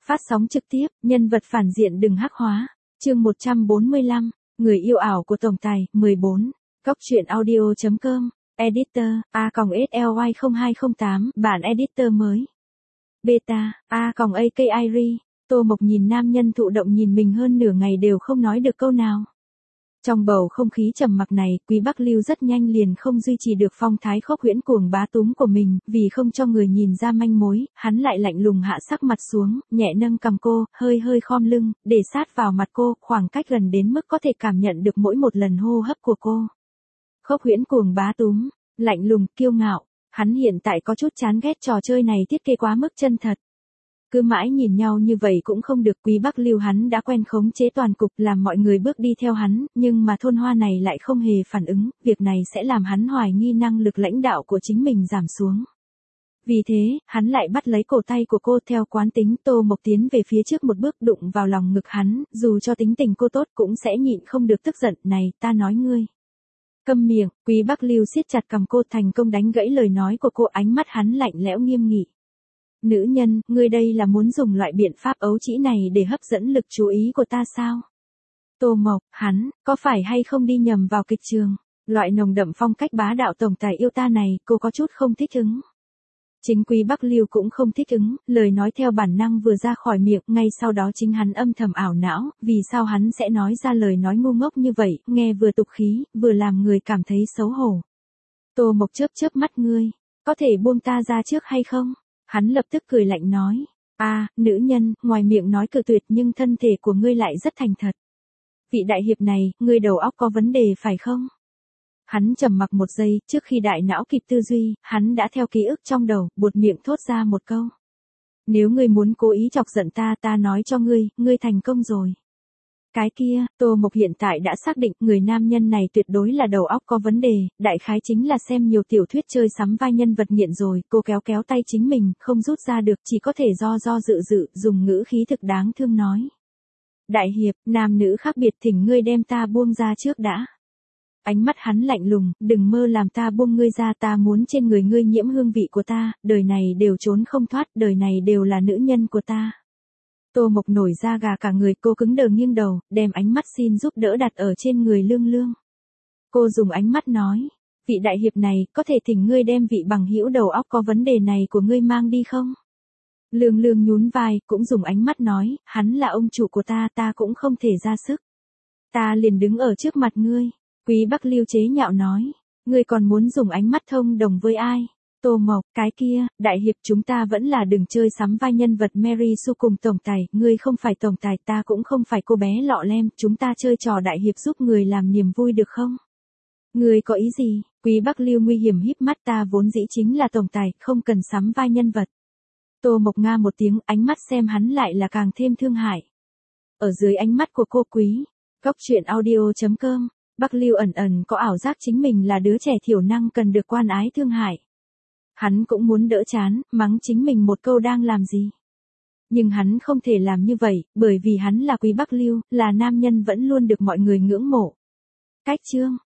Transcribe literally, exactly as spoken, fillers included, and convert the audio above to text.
Phát sóng trực tiếp, nhân vật phản diện đừng hắc hóa. Chương một trăm bốn mươi lăm, người yêu ảo của tổng tài, mười bốn. Cóc truyện audio chấm com, editor, a còng s l y không hai không tám, bản editor mới. Beta, a còng a k i r i. Tô Mộc nhìn nam nhân thụ động nhìn mình hơn nửa ngày đều không nói được câu nào. Trong bầu không khí trầm mặc này, Quý Bắc Lưu rất nhanh liền không duy trì được phong thái khốc huyễn cuồng bá túm của mình, vì không cho người nhìn ra manh mối, hắn lại lạnh lùng hạ sắc mặt xuống, nhẹ nâng cầm cô, hơi hơi khom lưng, để sát vào mặt cô, khoảng cách gần đến mức có thể cảm nhận được mỗi một lần hô hấp của cô. Khốc huyễn cuồng bá túm, lạnh lùng, kiêu ngạo, hắn hiện tại có chút chán ghét trò chơi này thiết kế quá mức chân thật. Cứ mãi nhìn nhau như vậy cũng không được. Quý Bắc Lưu hắn đã quen khống chế toàn cục làm mọi người bước đi theo hắn, nhưng mà thôn hoa này lại không hề phản ứng, việc này sẽ làm hắn hoài nghi năng lực lãnh đạo của chính mình giảm xuống. Vì thế, hắn lại bắt lấy cổ tay của cô theo quán tính. Tô Mộc tiến về phía trước một bước đụng vào lòng ngực hắn, dù cho tính tình cô tốt cũng sẽ nhịn không được tức giận. Này, ta nói ngươi. Câm miệng. Quý Bắc Lưu siết chặt cầm cô thành công đánh gãy lời nói của cô, ánh mắt hắn lạnh lẽo nghiêm nghị. Nữ nhân, ngươi đây là muốn dùng loại biện pháp ấu trĩ này để hấp dẫn lực chú ý của ta sao? Tô Mộc, hắn, có phải hay không đi nhầm vào kịch trường? Loại nồng đậm phong cách bá đạo tổng tài yêu ta này, cô có chút không thích ứng. Chính Quý Bắc Lưu cũng không thích ứng, lời nói theo bản năng vừa ra khỏi miệng, ngay sau đó chính hắn âm thầm ảo não, vì sao hắn sẽ nói ra lời nói ngu ngốc như vậy, nghe vừa tục khí, vừa làm người cảm thấy xấu hổ. Tô Mộc chớp chớp mắt, ngươi, có thể buông ta ra trước hay không? Hắn lập tức cười lạnh nói, a, à, nữ nhân, ngoài miệng nói cự tuyệt nhưng thân thể của ngươi lại rất thành thật. Vị đại hiệp này, ngươi đầu óc có vấn đề phải không? Hắn trầm mặc một giây, trước khi đại não kịp tư duy, hắn đã theo ký ức trong đầu, buột miệng thốt ra một câu. Nếu ngươi muốn cố ý chọc giận ta, ta nói cho ngươi, ngươi thành công rồi. Cái kia, Tô Mộc hiện tại đã xác định người nam nhân này tuyệt đối là đầu óc có vấn đề, đại khái chính là xem nhiều tiểu thuyết chơi sắm vai nhân vật nghiện rồi. Cô kéo kéo tay chính mình, không rút ra được, chỉ có thể do do dự dự, dùng ngữ khí thực đáng thương nói. Đại hiệp, nam nữ khác biệt, thỉnh ngươi đem ta buông ra trước đã. Ánh mắt hắn lạnh lùng, đừng mơ làm ta buông ngươi ra, ta muốn trên người ngươi nhiễm hương vị của ta, đời này đều trốn không thoát, đời này đều là nữ nhân của ta. Tô Mộc nổi da gà cả người, cô cứng đờ nghiêng đầu, đem ánh mắt xin giúp đỡ đặt ở trên người Lương Lương. Cô dùng ánh mắt nói, vị đại hiệp này, có thể thỉnh ngươi đem vị bằng hữu đầu óc có vấn đề này của ngươi mang đi không? Lương Lương nhún vai, cũng dùng ánh mắt nói, hắn là ông chủ của ta, ta cũng không thể ra sức. Ta liền đứng ở trước mặt ngươi. Quý Bắc Lưu chế nhạo nói, ngươi còn muốn dùng ánh mắt thông đồng với ai? Tô Mộc, cái kia, đại hiệp, chúng ta vẫn là đừng chơi sắm vai nhân vật Mary Sue cùng tổng tài, ngươi không phải tổng tài, ta cũng không phải cô bé lọ lem, chúng ta chơi trò đại hiệp giúp người làm niềm vui được không? Ngươi có ý gì? Quý Bắc Lưu nguy hiểm híp mắt, ta vốn dĩ chính là tổng tài, không cần sắm vai nhân vật. Tô Mộc nga một tiếng, ánh mắt xem hắn lại là càng thêm thương hại. Ở dưới ánh mắt của cô Quý, Cóc truyện audio chấm com, Bắc Lưu ẩn ẩn có ảo giác chính mình là đứa trẻ thiểu năng cần được quan ái thương hại. Hắn cũng muốn đỡ chán, mắng chính mình một câu đang làm gì. Nhưng hắn không thể làm như vậy, bởi vì hắn là Quý Bắc Lưu, là nam nhân vẫn luôn được mọi người ngưỡng mộ. Cách chương.